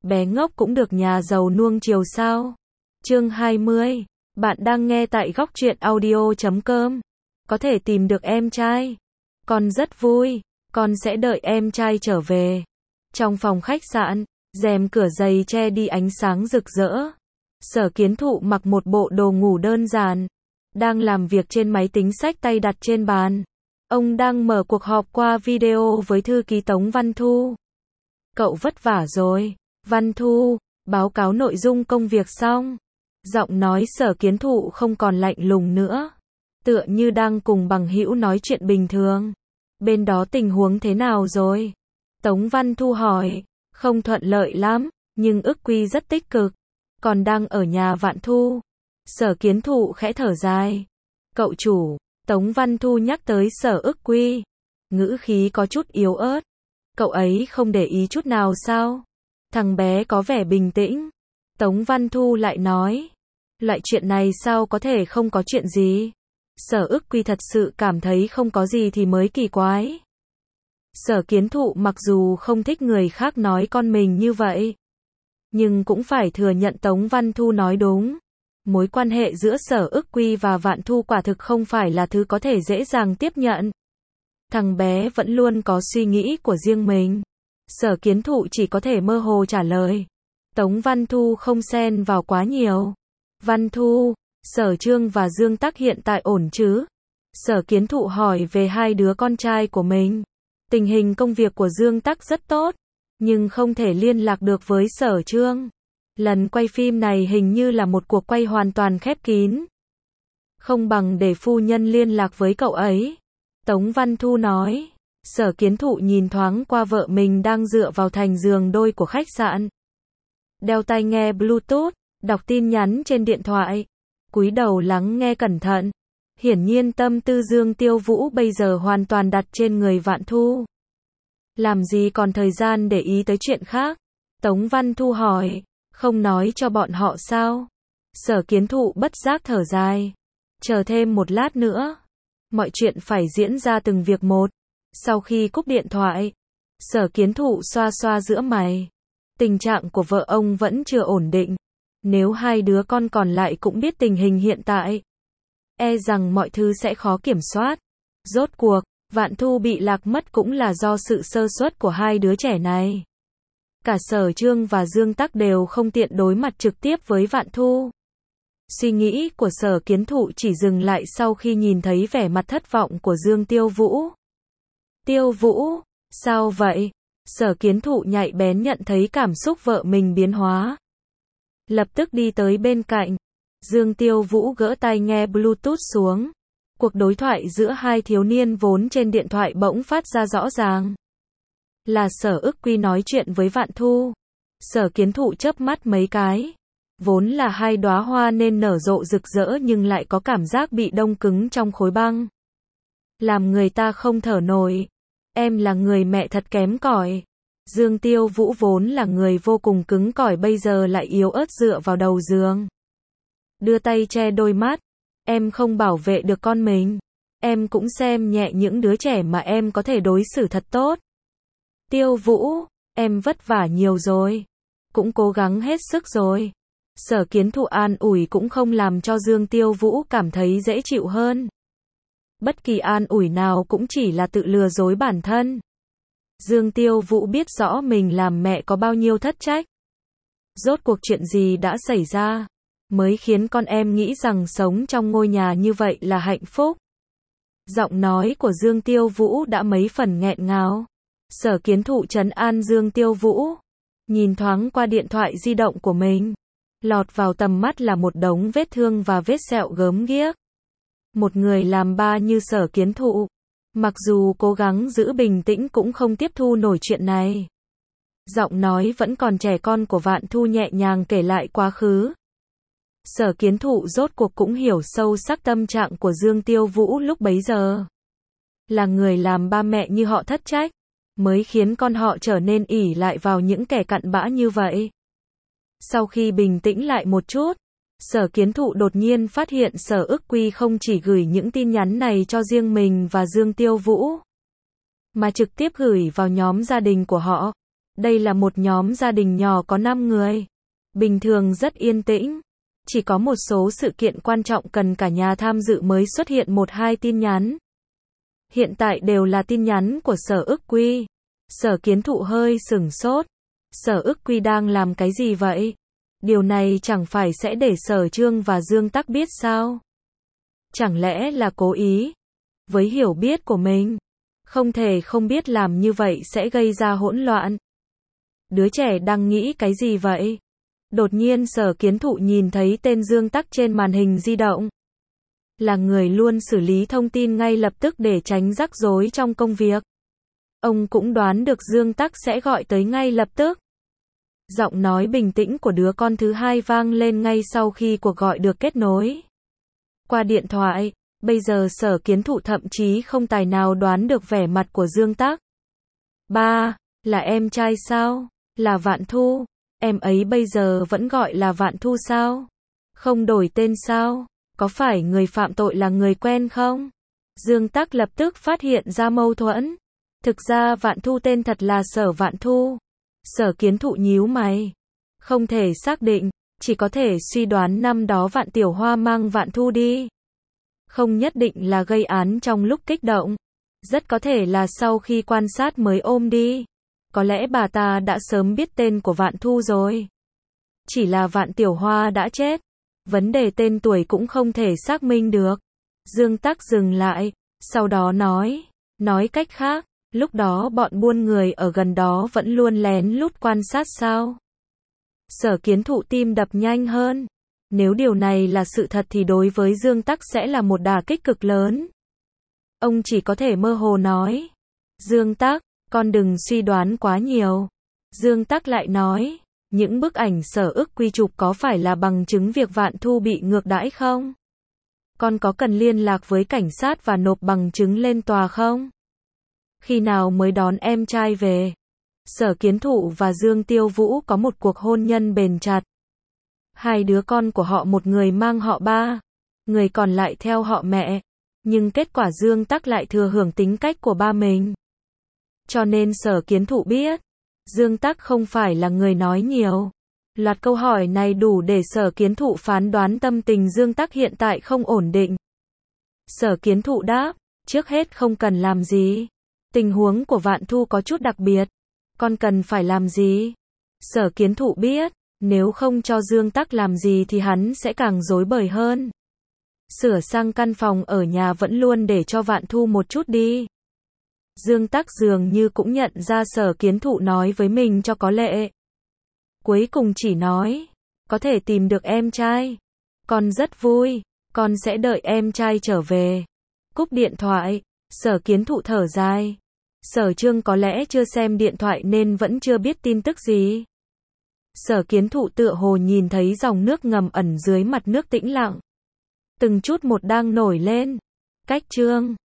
bé ngốc cũng được nhà giàu nuông chiều sao? Chương 20. Bạn đang nghe tại góc truyện audio.com. Có thể tìm được em trai. Con rất vui. Con sẽ đợi em trai trở về. Trong phòng khách sạn, rèm cửa dày che đi ánh sáng rực rỡ. Sở Kiến Thụ mặc một bộ đồ ngủ đơn giản, đang làm việc trên máy tính xách tay đặt trên bàn. Ông đang mở cuộc họp qua video với thư ký Tống Văn Thu. Cậu vất vả rồi, Văn Thu, báo cáo nội dung công việc xong. Giọng nói Sở Kiến Thụ không còn lạnh lùng nữa, tựa như đang cùng bằng hữu nói chuyện bình thường. Bên đó tình huống thế nào rồi? Tống Văn Thu hỏi. Không thuận lợi lắm, nhưng ức quy rất tích cực. Còn đang ở nhà Vạn Thu. Sở Kiến Thụ khẽ thở dài. Cậu chủ, Tống Văn Thu nhắc tới Sở ức quy. Ngữ khí có chút yếu ớt. Cậu ấy không để ý chút nào sao? Thằng bé có vẻ bình tĩnh. Tống Văn Thu lại nói. Loại chuyện này sao có thể không có chuyện gì? Sở ức quy thật sự cảm thấy không có gì thì mới kỳ quái. Sở Kiến Thụ mặc dù không thích người khác nói con mình như vậy, nhưng cũng phải thừa nhận Tống Văn Thu nói đúng. Mối quan hệ giữa Sở ức quy và Vạn Thu quả thực không phải là thứ có thể dễ dàng tiếp nhận. Thằng bé vẫn luôn có suy nghĩ của riêng mình. Sở Kiến Thụ chỉ có thể mơ hồ trả lời. Tống Văn Thu không xen vào quá nhiều. Văn Thu, Sở Trương và Dương Tắc hiện tại ổn chứ? Sở Kiến Thụ hỏi về hai đứa con trai của mình. Tình hình công việc của Dương Tắc rất tốt, nhưng không thể liên lạc được với Sở Trương. Lần quay phim này hình như là một cuộc quay hoàn toàn khép kín. Không bằng để phu nhân liên lạc với cậu ấy. Tống Văn Thu nói. Sở Kiến Thụ nhìn thoáng qua vợ mình đang dựa vào thành giường đôi của khách sạn. Đeo tai nghe Bluetooth, đọc tin nhắn trên điện thoại. Cúi đầu lắng nghe cẩn thận. Hiển nhiên tâm tư Dương Tiêu Vũ bây giờ hoàn toàn đặt trên người Vạn Thu. Làm gì còn thời gian để ý tới chuyện khác? Tống Văn Thu hỏi. Không nói cho bọn họ sao? Sở Kiến Thụ bất giác thở dài. Chờ thêm một lát nữa. Mọi chuyện phải diễn ra từng việc một. Sau khi cúp điện thoại, Sở Kiến Thụ xoa xoa giữa mày. Tình trạng của vợ ông vẫn chưa ổn định. Nếu hai đứa con còn lại cũng biết tình hình hiện tại, e rằng mọi thứ sẽ khó kiểm soát. Rốt cuộc, Vạn Thu bị lạc mất cũng là do sự sơ suất của hai đứa trẻ này. Cả Sở Trương và Dương Tắc đều không tiện đối mặt trực tiếp với Vạn Thu. Suy nghĩ của Sở Kiến Thụ chỉ dừng lại sau khi nhìn thấy vẻ mặt thất vọng của Dương Tiêu Vũ. Tiêu Vũ, sao vậy? Sở Kiến Thụ nhạy bén nhận thấy cảm xúc vợ mình biến hóa. Lập tức đi tới bên cạnh. Dương Tiêu Vũ gỡ tai nghe Bluetooth xuống. Cuộc đối thoại giữa hai thiếu niên vốn trên điện thoại bỗng phát ra rõ ràng. Là Sở ức quy nói chuyện với Vạn Thu. Sở Kiến Thụ chớp mắt mấy cái. Vốn là hai đóa hoa nên nở rộ rực rỡ nhưng lại có cảm giác bị đông cứng trong khối băng. Làm người ta không thở nổi. Em là người mẹ thật kém cỏi. Dương Tiêu Vũ vốn là người vô cùng cứng cỏi bây giờ lại yếu ớt dựa vào đầu giường. Đưa tay che đôi mắt. Em không bảo vệ được con mình. Em cũng xem nhẹ những đứa trẻ mà em có thể đối xử thật tốt. Tiêu Vũ, em vất vả nhiều rồi. Cũng cố gắng hết sức rồi. Sở Kiến Thụ an ủi cũng không làm cho Dương Tiêu Vũ cảm thấy dễ chịu hơn. Bất kỳ an ủi nào cũng chỉ là tự lừa dối bản thân. Dương Tiêu Vũ biết rõ mình làm mẹ có bao nhiêu thất trách. Rốt cuộc chuyện gì đã xảy ra, mới khiến con em nghĩ rằng sống trong ngôi nhà như vậy là hạnh phúc. Giọng nói của Dương Tiêu Vũ đã mấy phần nghẹn ngào. Sở Kiến Thụ trấn an Dương Tiêu Vũ. Nhìn thoáng qua điện thoại di động của mình. Lọt vào tầm mắt là một đống vết thương và vết sẹo gớm ghiếc. Một người làm ba như Sở Kiến Thụ, mặc dù cố gắng giữ bình tĩnh cũng không tiếp thu nổi chuyện này. Giọng nói vẫn còn trẻ con của Vạn Thu nhẹ nhàng kể lại quá khứ. Sở Kiến Thụ rốt cuộc cũng hiểu sâu sắc tâm trạng của Dương Tiêu Vũ lúc bấy giờ. Là người làm ba mẹ như họ thất trách, mới khiến con họ trở nên ỷ lại vào những kẻ cặn bã như vậy. Sau khi bình tĩnh lại một chút, Sở Kiến Thụ đột nhiên phát hiện Sở ức quy không chỉ gửi những tin nhắn này cho riêng mình và Dương Tiêu Vũ, mà trực tiếp gửi vào nhóm gia đình của họ. Đây là một nhóm gia đình nhỏ có 5 người. Bình thường rất yên tĩnh. Chỉ có một số sự kiện quan trọng cần cả nhà tham dự mới xuất hiện 1-2 tin nhắn. Hiện tại đều là tin nhắn của Sở Ức Quy. Sở Kiến Thụ hơi sửng sốt. Sở Ức Quy đang làm cái gì vậy? Điều này chẳng phải sẽ để Sở Trương và Dương Tắc biết sao? Chẳng lẽ là cố ý? Với hiểu biết của mình, không thể không biết làm như vậy sẽ gây ra hỗn loạn. Đứa trẻ đang nghĩ cái gì vậy? Đột nhiên Sở Kiến Thụ nhìn thấy tên Dương Tắc trên màn hình di động. Là người luôn xử lý thông tin ngay lập tức để tránh rắc rối trong công việc. Ông cũng đoán được Dương Tắc sẽ gọi tới ngay lập tức. Giọng nói bình tĩnh của đứa con thứ hai vang lên ngay sau khi cuộc gọi được kết nối. Qua điện thoại, bây giờ Sở Kiến Thụ thậm chí không tài nào đoán được vẻ mặt của Dương Tắc. Ba, là em trai sao? Là Vạn Thu. Em ấy bây giờ vẫn gọi là Vạn Thu sao? Không đổi tên sao? Có phải người phạm tội là người quen không? Dương Tắc lập tức phát hiện ra mâu thuẫn. Thực ra Vạn Thu tên thật là Sở Vạn Thu. Sở Kiến Thụ nhíu mày. Không thể xác định, chỉ có thể suy đoán năm đó Vạn Tiểu Hoa mang Vạn Thu đi. Không nhất định là gây án trong lúc kích động. Rất có thể là sau khi quan sát mới ôm đi. Có lẽ bà ta đã sớm biết tên của Vạn Thu rồi. Chỉ là Vạn Tiểu Hoa đã chết. Vấn đề tên tuổi cũng không thể xác minh được. Dương Tắc dừng lại, sau đó nói cách khác, lúc đó bọn buôn người ở gần đó vẫn luôn lén lút quan sát sao? Sở Kiến Thụ tim đập nhanh hơn. Nếu điều này là sự thật thì đối với Dương Tắc sẽ là một đả kích cực lớn. Ông chỉ có thể mơ hồ nói. Dương Tắc, con đừng suy đoán quá nhiều. Dương Tắc lại nói, những bức ảnh Sở Ức Quy chụp có phải là bằng chứng việc Vạn Thu bị ngược đãi không? Con có cần liên lạc với cảnh sát và nộp bằng chứng lên tòa không? Khi nào mới đón em trai về? Sở Kiến Thụ và Dương Tiêu Vũ có một cuộc hôn nhân bền chặt. Hai đứa con của họ, một người mang họ Ba, người còn lại theo họ mẹ. Nhưng kết quả Dương Tắc lại thừa hưởng tính cách của ba mình. Cho nên Sở Kiến Thụ biết, Dương Tắc không phải là người nói nhiều. Loạt câu hỏi này đủ để Sở Kiến Thụ phán đoán tâm tình Dương Tắc hiện tại không ổn định. Sở Kiến Thụ đáp, trước hết không cần làm gì. Tình huống của Vạn Thu có chút đặc biệt. Con cần phải làm gì? Sở Kiến Thụ biết, nếu không cho Dương Tắc làm gì thì hắn sẽ càng rối bời hơn. Sửa sang căn phòng ở nhà vẫn luôn để cho Vạn Thu một chút đi. Dương Tắc dường như cũng nhận ra Sở Kiến Thụ nói với mình cho có lệ. Cuối cùng chỉ nói, có thể tìm được em trai. Con rất vui, con sẽ đợi em trai trở về. Cúp điện thoại, Sở Kiến Thụ thở dài. Sở Trương có lẽ chưa xem điện thoại nên vẫn chưa biết tin tức gì. Sở Kiến Thụ tựa hồ nhìn thấy dòng nước ngầm ẩn dưới mặt nước tĩnh lặng. Từng chút một đang nổi lên. Cách Trương